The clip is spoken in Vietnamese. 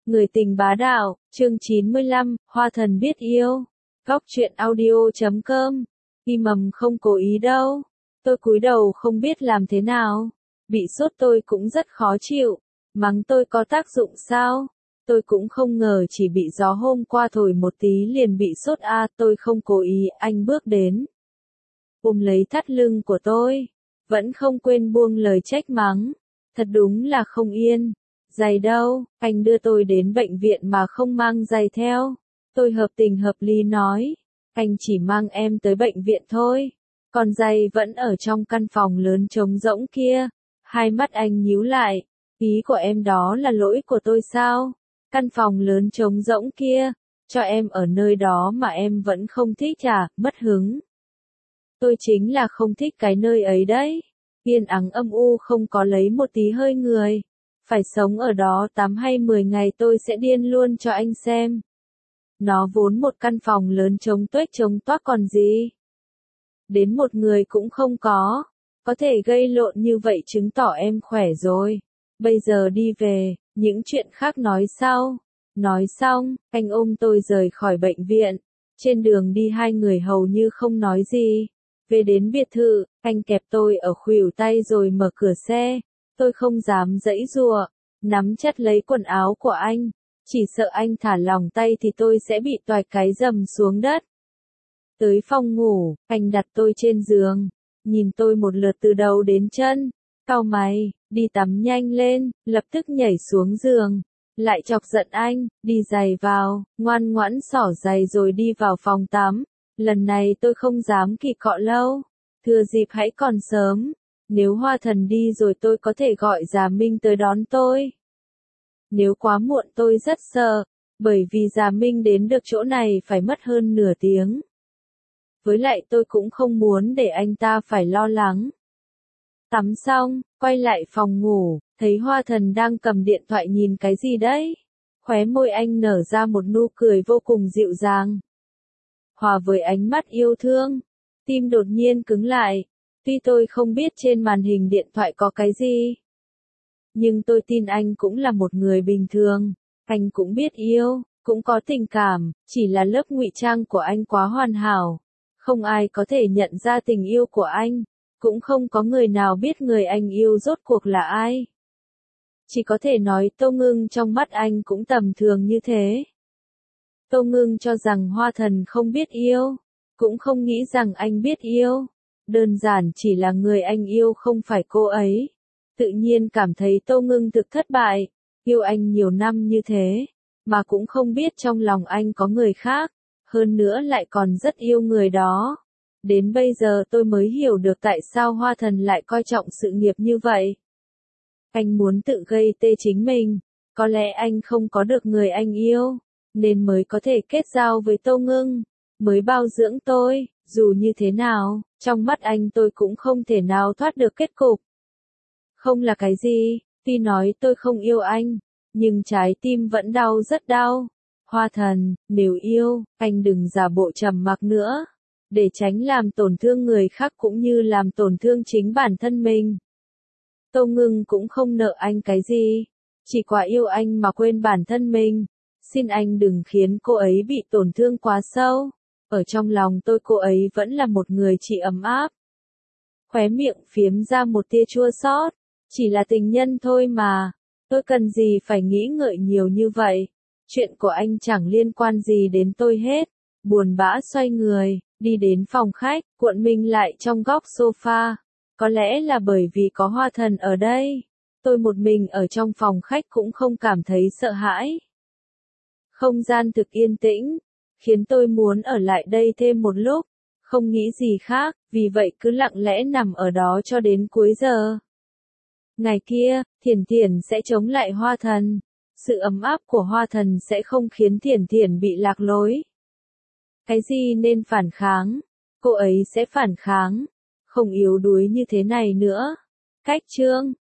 Người tình bá đạo, chương 95, Hoa thần biết yêu. Góc truyện audio.com. Y mầm không cố ý đâu. Tôi cúi đầu không biết làm thế nào. Bị sốt tôi cũng rất khó chịu. Mắng tôi có tác dụng sao? Tôi cũng không ngờ chỉ bị gió hôm qua thổi một tí liền bị sốt tôi không cố ý. Anh bước đến, ôm lấy thắt lưng của tôi. Vẫn không quên buông lời trách mắng. Thật đúng là không yên. Giày đâu, anh đưa tôi đến bệnh viện mà không mang giày theo. Tôi hợp tình hợp lý nói. Anh chỉ mang em tới bệnh viện thôi. Còn giày vẫn ở trong căn phòng lớn trống rỗng kia. Hai mắt anh nhíu lại. Ý của em đó là lỗi của tôi sao? Căn phòng lớn trống rỗng kia. Cho em ở nơi đó mà em vẫn không thích mất hứng. Tôi chính là không thích cái nơi ấy đấy. Yên ắng âm u không có lấy một tí hơi người. Phải sống ở đó 8 hay 10 ngày tôi sẽ điên luôn cho anh xem. Nó vốn một căn phòng lớn trống tuếch trống toác còn gì. Đến một người cũng không có. Có thể gây lộn như vậy chứng tỏ em khỏe rồi. Bây giờ đi về, những chuyện khác nói sau. Nói xong, anh ôm tôi rời khỏi bệnh viện. Trên đường đi hai người hầu như không nói gì. Về đến biệt thự, anh kẹp tôi ở khuỷu tay rồi mở cửa xe. Tôi không dám giãy giụa, nắm chặt lấy quần áo của anh. Chỉ sợ anh thả lỏng tay thì tôi sẽ bị toạch cái rầm xuống đất. Tới phòng ngủ, anh đặt tôi trên giường. Nhìn tôi một lượt từ đầu đến chân. Cau mày, đi tắm nhanh lên, lập tức nhảy xuống giường. Lại chọc giận anh, đi giày vào, ngoan ngoãn xỏ giày rồi đi vào phòng tắm. Lần này tôi không dám kỳ cọ lâu. Thừa dịp hãy còn sớm. Nếu Hoa thần đi rồi tôi có thể gọi Già Minh tới đón tôi. Nếu quá muộn tôi rất sợ. Bởi vì Già Minh đến được chỗ này phải mất hơn nửa tiếng. Với lại tôi cũng không muốn để anh ta phải lo lắng. Tắm xong, quay lại phòng ngủ, thấy Hoa thần đang cầm điện thoại nhìn cái gì đấy. Khóe môi anh nở ra một nụ cười vô cùng dịu dàng. Hòa với ánh mắt yêu thương, tim đột nhiên cứng lại. Tuy tôi không biết trên màn hình điện thoại có cái gì, nhưng tôi tin anh cũng là một người bình thường. Anh cũng biết yêu, cũng có tình cảm, chỉ là lớp ngụy trang của anh quá hoàn hảo. Không ai có thể nhận ra tình yêu của anh, cũng không có người nào biết người anh yêu rốt cuộc là ai. Chỉ có thể nói Tô Ngưng trong mắt anh cũng tầm thường như thế. Tô Ngưng cho rằng Hoa thần không biết yêu, cũng không nghĩ rằng anh biết yêu. Đơn giản chỉ là người anh yêu không phải cô ấy. Tự nhiên cảm thấy Tô Ngưng thực thất bại. Yêu anh nhiều năm như thế, mà cũng không biết trong lòng anh có người khác. Hơn nữa lại còn rất yêu người đó. Đến bây giờ tôi mới hiểu được tại sao Hoa thần lại coi trọng sự nghiệp như vậy. Anh muốn tự gây tê chính mình. Có lẽ anh không có được người anh yêu, nên mới có thể kết giao với Tô Ngưng, mới bao dưỡng tôi. Dù như thế nào, trong mắt anh tôi cũng không thể nào thoát được kết cục. Không là cái gì, tuy nói tôi không yêu anh, nhưng trái tim vẫn đau rất đau. Hoa thần, nếu yêu, anh đừng giả bộ trầm mặc nữa, để tránh làm tổn thương người khác cũng như làm tổn thương chính bản thân mình. Tô Ngưng cũng không nợ anh cái gì, chỉ quá yêu anh mà quên bản thân mình. Xin anh đừng khiến cô ấy bị tổn thương quá sâu. Ở trong lòng tôi cô ấy vẫn là một người chị ấm áp. Khóe miệng phiếm ra một tia chua xót. Chỉ là tình nhân thôi mà. Tôi cần gì phải nghĩ ngợi nhiều như vậy. Chuyện của anh chẳng liên quan gì đến tôi hết. Buồn bã xoay người, đi đến phòng khách, cuộn mình lại trong góc sofa. Có lẽ là bởi vì có Hoa thần ở đây. Tôi một mình ở trong phòng khách cũng không cảm thấy sợ hãi. Không gian thực yên tĩnh, khiến tôi muốn ở lại đây thêm một lúc, không nghĩ gì khác, vì vậy cứ lặng lẽ nằm ở đó cho đến cuối giờ. Ngày kia, Thiển Thiển sẽ chống lại Hoa thần. Sự ấm áp của Hoa thần sẽ không khiến Thiển Thiển bị lạc lối. Cái gì nên phản kháng, cô ấy sẽ phản kháng, không yếu đuối như thế này nữa. Cách chương